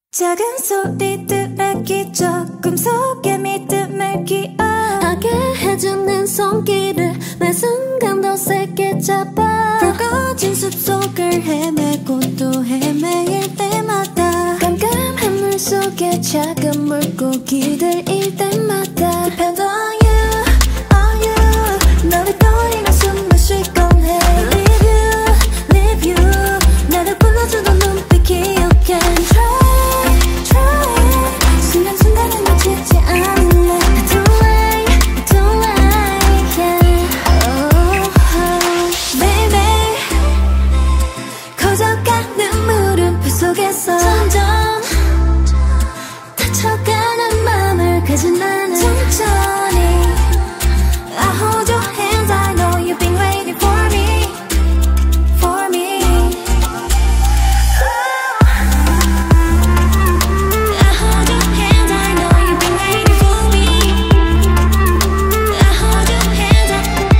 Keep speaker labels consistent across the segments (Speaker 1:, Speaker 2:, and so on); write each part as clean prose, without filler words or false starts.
Speaker 1: 작은 소리들의 기적 꿈속의 믿음을 기억하게
Speaker 2: 해주는 손길을 매 순간 더 세게 잡아
Speaker 1: 붉어진 숲속을 헤매고 또 헤매일 때마다
Speaker 2: 깜깜한 물속에 작은 물고기들일 때마다
Speaker 1: Depend on you, on you 너를 떠올리면 숨을 쉬곤 해 Leave you, leave you 나를 불러주는 눈빛 기억해 Try 순간순간을 놓치지 않을래
Speaker 2: Don't lie, yeah.
Speaker 1: Baby 커져가는 물음표 속에서
Speaker 2: 점점 다쳐가는 맘을 가진 나는
Speaker 1: 천천히 I hold your hands I know you've been waiting for me For me I hold your hands I know you've been waiting for me I hold your hands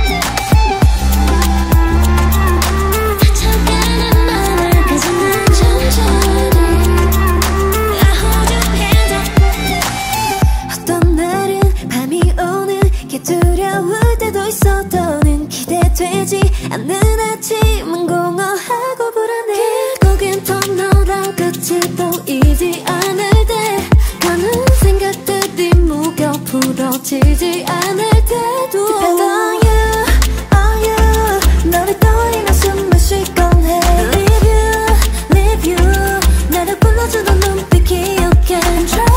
Speaker 2: 다쳐가는 맘을 가진 나는 천천히
Speaker 1: I hold your hands 어떤 날은 밤이 오는 게 두려울 때도 있어 더는 기대되지 않는 아침은 공허하고 불안해
Speaker 2: 결국엔 터널한 끝이 보이지 않을 때 가는 생각들이 무거워 풀어지지 않을 때도
Speaker 1: Depend on you 너를 떠올리면 숨을 쉬곤 해 Leave you, leave you 나를 불러주는 눈빛 기억해 Try